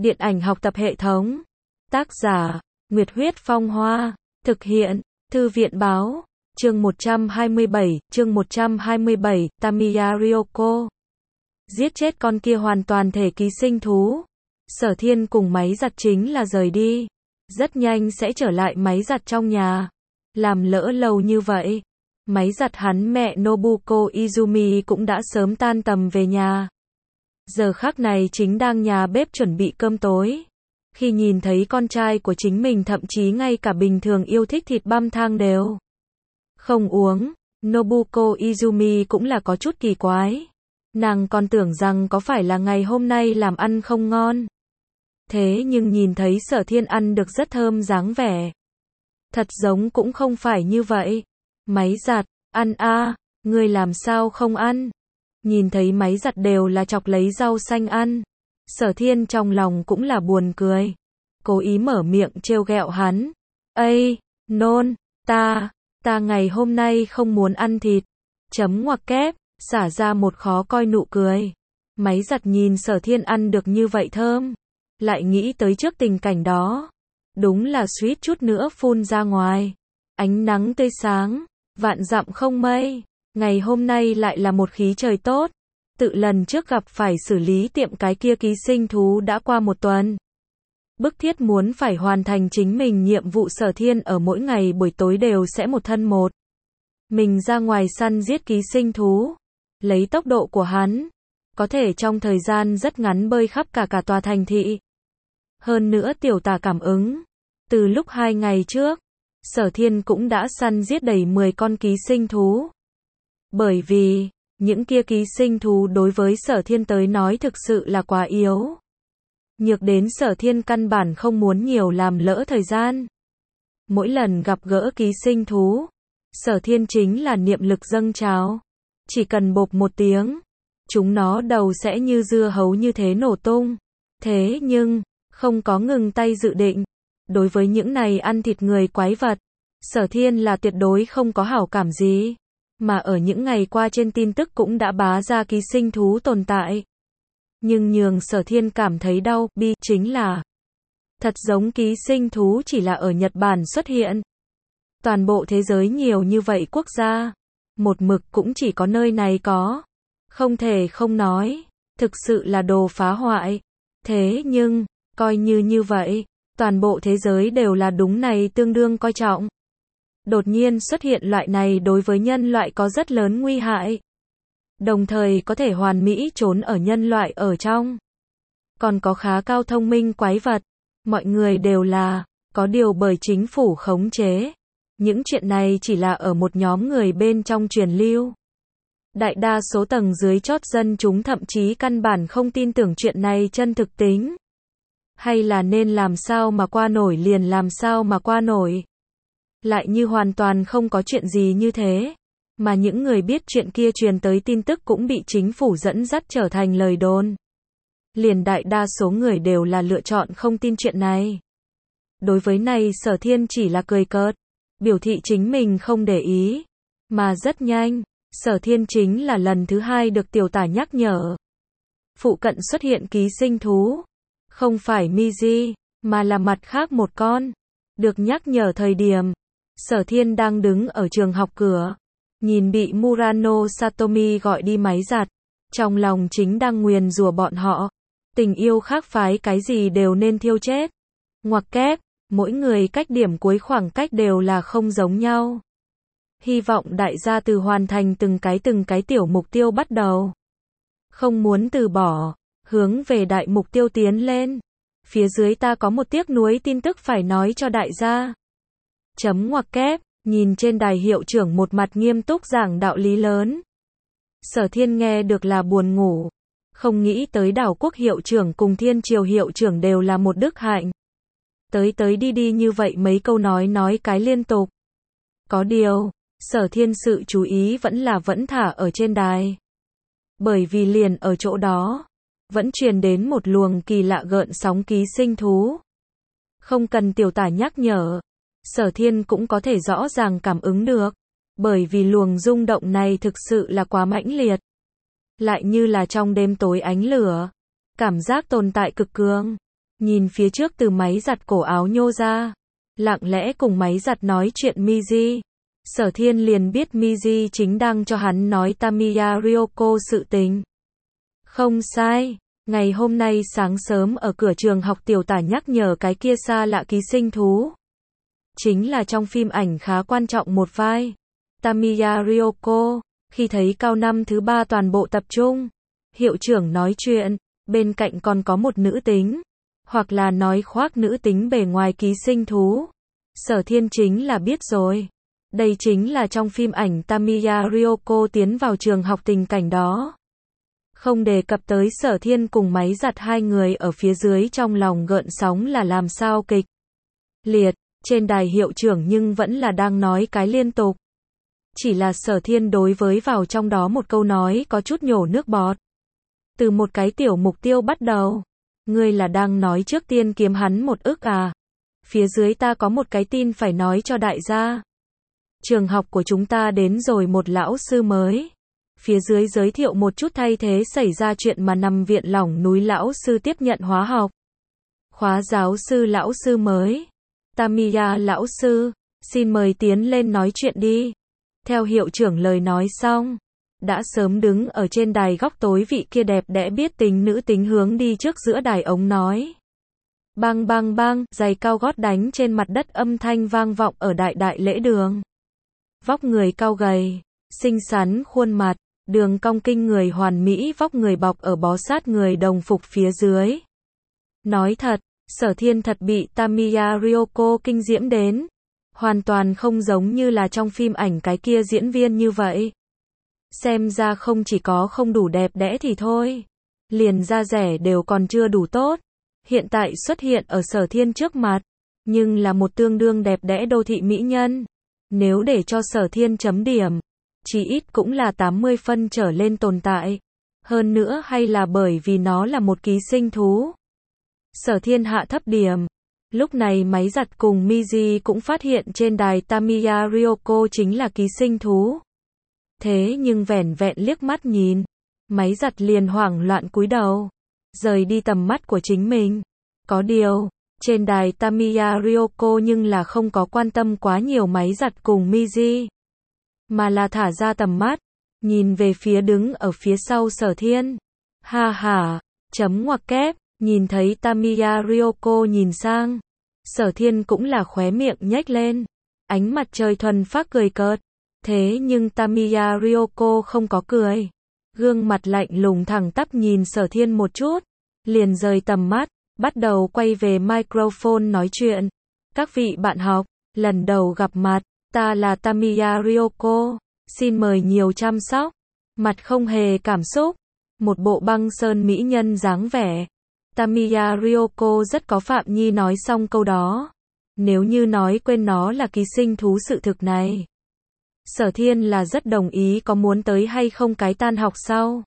Điện ảnh học tập hệ thống. Tác giả, Nguyệt Huyết Phong Hoa. Thực hiện, Thư viện Báo. Chương 127, Tamiya Ryoko. Giết chết con kia hoàn toàn thể ký sinh thú. Sở Thiên cùng máy giặt chính là rời đi. Rất nhanh sẽ trở lại máy giặt trong nhà. Làm lỡ lâu như vậy. Máy giặt hắn mẹ Nobuko Izumi cũng đã sớm tan tầm về nhà. Giờ khắc này chính đang nhà bếp chuẩn bị cơm tối. Khi nhìn thấy con trai của chính mình thậm chí ngay cả bình thường yêu thích thịt băm thang đều không uống, Nobuko Izumi cũng là có chút kỳ quái. Nàng còn tưởng rằng có phải là ngày hôm nay làm ăn không ngon. Thế nhưng nhìn thấy Sở Thiên ăn được rất thơm dáng vẻ. Thật giống cũng không phải như vậy. Máy giặt, ăn a, ngươi làm sao không ăn? Nhìn thấy máy giặt đều là chọc lấy rau xanh ăn. Sở Thiên trong lòng cũng là buồn cười. Cố ý mở miệng trêu ghẹo hắn. Ây, nôn, ta ngày hôm nay không muốn ăn thịt. Chấm ngoặc kép, xả ra một khó coi nụ cười. Máy giặt nhìn Sở Thiên ăn được như vậy thơm. Lại nghĩ tới trước tình cảnh đó. Đúng là suýt chút nữa phun ra ngoài. Ánh nắng tươi sáng, vạn dặm không mây. Ngày hôm nay lại là một khí trời tốt. Tự lần trước gặp phải xử lý tiệm cái kia ký sinh thú đã qua một tuần. Bức thiết muốn phải hoàn thành chính mình nhiệm vụ. Sở Thiên ở mỗi ngày buổi tối đều sẽ một thân một mình ra ngoài săn giết ký sinh thú. Lấy tốc độ của hắn, có thể trong thời gian rất ngắn bơi khắp cả tòa thành thị. Hơn nữa tiểu tả cảm ứng. Từ lúc 2 ngày trước, Sở Thiên cũng đã săn giết đầy 10 con ký sinh thú. Bởi vì, những kia ký sinh thú đối với Sở Thiên tới nói thực sự là quá yếu. Nhược đến Sở Thiên căn bản không muốn nhiều làm lỡ thời gian. Mỗi lần gặp gỡ ký sinh thú, Sở Thiên chính là niệm lực dâng trào. Chỉ cần bộp một tiếng, chúng nó đầu sẽ như dưa hấu như thế nổ tung. Thế nhưng, không có ngừng tay dự định. Đối với những này ăn thịt người quái vật, Sở Thiên là tuyệt đối không có hảo cảm gì. Mà ở những ngày qua trên tin tức cũng đã bá ra ký sinh thú tồn tại. Nhưng nhường Sở Thiên cảm thấy đau, bi, chính là thật giống ký sinh thú chỉ là ở Nhật Bản xuất hiện. Toàn bộ thế giới nhiều như vậy quốc gia, một mực cũng chỉ có nơi này có. Không thể không nói, thực sự là đồ phá hoại. Thế nhưng, coi như vậy, toàn bộ thế giới đều là đúng này tương đương coi trọng. Đột nhiên xuất hiện loại này đối với nhân loại có rất lớn nguy hại. Đồng thời có thể hoàn mỹ trốn ở nhân loại ở trong. Còn có khá cao thông minh quái vật. Mọi người đều là, có điều bởi chính phủ khống chế. Những chuyện này chỉ là ở một nhóm người bên trong truyền lưu. Đại đa số tầng dưới chót dân chúng thậm chí căn bản không tin tưởng chuyện này chân thực tính. Hay là nên làm sao mà qua nổi liền làm sao mà qua nổi. Lại như hoàn toàn không có chuyện gì như thế. Mà những người biết chuyện kia truyền tới tin tức cũng bị chính phủ dẫn dắt trở thành lời đồn. Liền đại đa số người đều là lựa chọn không tin chuyện này. Đối với này Sở Thiên chỉ là cười cợt, biểu thị chính mình không để ý. Mà rất nhanh, Sở Thiên chính là lần thứ 2 được tiểu tả nhắc nhở. Phụ cận xuất hiện ký sinh thú. Không phải Miji, mà là mặt khác một con. Được nhắc nhở thời điểm, Sở Thiên đang đứng ở trường học cửa. Nhìn bị Murano Satomi gọi đi máy giặt. Trong lòng chính đang nguyền rủa bọn họ. Tình yêu khác phái cái gì đều nên thiêu chết. Ngoặc kép, mỗi người cách điểm cuối khoảng cách đều là không giống nhau. Hy vọng đại gia từ hoàn thành từng cái tiểu mục tiêu bắt đầu. Không muốn từ bỏ, hướng về đại mục tiêu tiến lên. Phía dưới ta có một tiếc nuối tin tức phải nói cho đại gia. Chấm ngoặc kép, nhìn trên đài hiệu trưởng một mặt nghiêm túc giảng đạo lý lớn. Sở Thiên nghe được là buồn ngủ. Không nghĩ tới đảo quốc hiệu trưởng cùng thiên triều hiệu trưởng đều là một đức hạnh. Tới đi như vậy mấy câu nói cái liên tục. Có điều, Sở Thiên sự chú ý vẫn thả ở trên đài. Bởi vì liền ở chỗ đó, vẫn truyền đến một luồng kỳ lạ gợn sóng ký sinh thú. Không cần tiểu tả nhắc nhở, Sở Thiên cũng có thể rõ ràng cảm ứng được. Bởi vì luồng rung động này thực sự là quá mãnh liệt. Lại như là trong đêm tối ánh lửa. Cảm giác tồn tại cực cường. nhìn phía trước từ máy giặt cổ áo nhô ra, lặng lẽ cùng máy giặt nói chuyện Miji. Sở Thiên liền biết Miji chính đang cho hắn nói Tamiya Ryoko sự tình. Không sai, ngày hôm nay sáng sớm ở cửa trường học tiểu tả nhắc nhở cái kia xa lạ ký sinh thú. Chính là trong phim ảnh khá quan trọng một vai. Tamiya Ryoko, khi thấy cao năm thứ 3 toàn bộ tập trung, hiệu trưởng nói chuyện, bên cạnh còn có một nữ tính, hoặc là nói khoác nữ tính bề ngoài ký sinh thú. Sở Thiên chính là biết rồi. Đây chính là trong phim ảnh Tamiya Ryoko tiến vào trường học tình cảnh đó. Không đề cập tới Sở Thiên cùng máy giặt hai người ở phía dưới trong lòng gợn sóng là làm sao kịch liệt, trên đài hiệu trưởng nhưng vẫn là đang nói cái liên tục. Chỉ là Sở Thiên đối với vào trong đó một câu nói có chút nhổ nước bọt. Từ một cái tiểu mục tiêu bắt đầu. Ngươi là đang nói trước tiên kiếm hắn 1 ức à? Phía dưới ta có một cái tin phải nói cho đại gia. Trường học của chúng ta đến rồi một lão sư mới. Phía dưới giới thiệu một chút thay thế xảy ra chuyện mà nằm viện lỏng núi lão sư tiếp nhận hóa học. Khóa giáo sư lão sư mới. Tamiya lão sư, xin mời tiến lên nói chuyện đi. Theo hiệu trưởng lời nói xong, đã sớm đứng ở trên đài góc tối vị kia đẹp đẽ biết tình nữ tính hướng đi trước giữa đài ống nói. Bang bang bang, giày cao gót đánh trên mặt đất âm thanh vang vọng ở đại lễ đường. Vóc người cao gầy, xinh xắn khuôn mặt, đường cong kinh người hoàn mỹ vóc người bọc ở bó sát người đồng phục phía dưới. Nói thật, Sở Thiên thật bị Tamiya Ryoko kinh diễm đến. Hoàn toàn không giống như là trong phim ảnh cái kia diễn viên như vậy. Xem ra không chỉ có không đủ đẹp đẽ thì thôi. Liền da rẻ đều còn chưa đủ tốt. Hiện tại xuất hiện ở Sở Thiên trước mặt. Nhưng là một tương đương đẹp đẽ đô thị mỹ nhân. Nếu để cho Sở Thiên chấm điểm, chí ít cũng là 80 phân trở lên tồn tại. Hơn nữa hay là bởi vì nó là một ký sinh thú. Sở Thiên hạ thấp điểm. Lúc này máy giặt cùng Miji cũng phát hiện trên đài Tamiya Ryoko chính là ký sinh thú. Thế nhưng vẻn vẹn liếc mắt nhìn, máy giặt liền hoảng loạn cúi đầu, rời đi tầm mắt của chính mình. Có điều, trên đài Tamiya Ryoko nhưng là không có quan tâm quá nhiều máy giặt cùng Miji, mà là thả ra tầm mắt, nhìn về phía đứng ở phía sau Sở Thiên. Ha ha, chấm ngoặc kép. Nhìn thấy Tamiya Ryoko nhìn sang, Sở Thiên cũng là khóe miệng nhếch lên, ánh mặt trời thuần phác cười cợt. Thế nhưng Tamiya Ryoko không có cười, gương mặt lạnh lùng thẳng tắp nhìn Sở Thiên một chút, liền rời tầm mắt, bắt đầu quay về microphone nói chuyện. Các vị bạn học, lần đầu gặp mặt, ta là Tamiya Ryoko, xin mời nhiều chăm sóc. Mặt không hề cảm xúc, một bộ băng sơn mỹ nhân dáng vẻ. Tamiya Ryoko rất có phạm nhi nói xong câu đó. Nếu như nói quên nó là ký sinh thú sự thực này, Sở Thiên là rất đồng ý có muốn tới hay không cái tan học sau.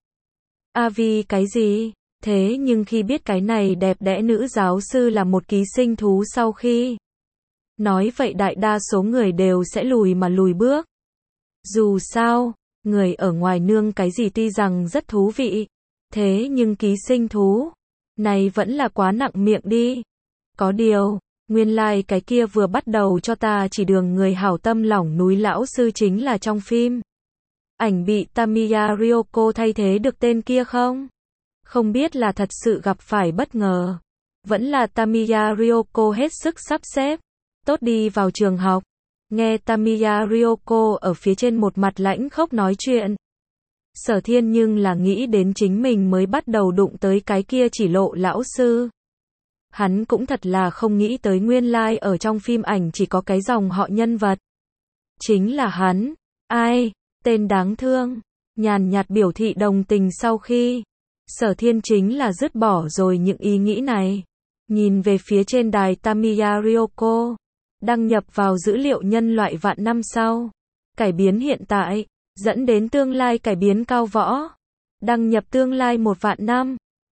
Vì cái gì? Thế nhưng khi biết cái này đẹp đẽ nữ giáo sư là một ký sinh thú sau khi nói vậy đại đa số người đều sẽ lùi bước. Dù sao, người ở ngoài nương cái gì tuy rằng rất thú vị, thế nhưng ký sinh thú này vẫn là quá nặng miệng đi. Có điều, nguyên lai cái kia vừa bắt đầu cho ta chỉ đường người hảo tâm lỏng núi lão sư chính là trong phim ảnh bị Tamiya Ryoko thay thế được tên kia không? Không biết là thật sự gặp phải bất ngờ, vẫn là Tamiya Ryoko hết sức sắp xếp tốt đi vào trường học. Nghe Tamiya Ryoko ở phía trên một mặt lãnh khốc nói chuyện, Sở Thiên nhưng là nghĩ đến chính mình mới bắt đầu đụng tới cái kia chỉ lộ lão sư. Hắn cũng thật là không nghĩ tới nguyên lai ở trong phim ảnh chỉ có cái dòng họ nhân vật. Chính là hắn. Ai? Tên đáng thương. Nhàn nhạt biểu thị đồng tình sau khi Sở Thiên chính là dứt bỏ rồi những ý nghĩ này. Nhìn về phía trên đài Tamiya Ryoko. Đăng nhập vào dữ liệu nhân loại vạn năm sau. Cải biến hiện tại. Dẫn đến tương lai cải biến cao võ. Đăng nhập tương lai 1 vạn năm.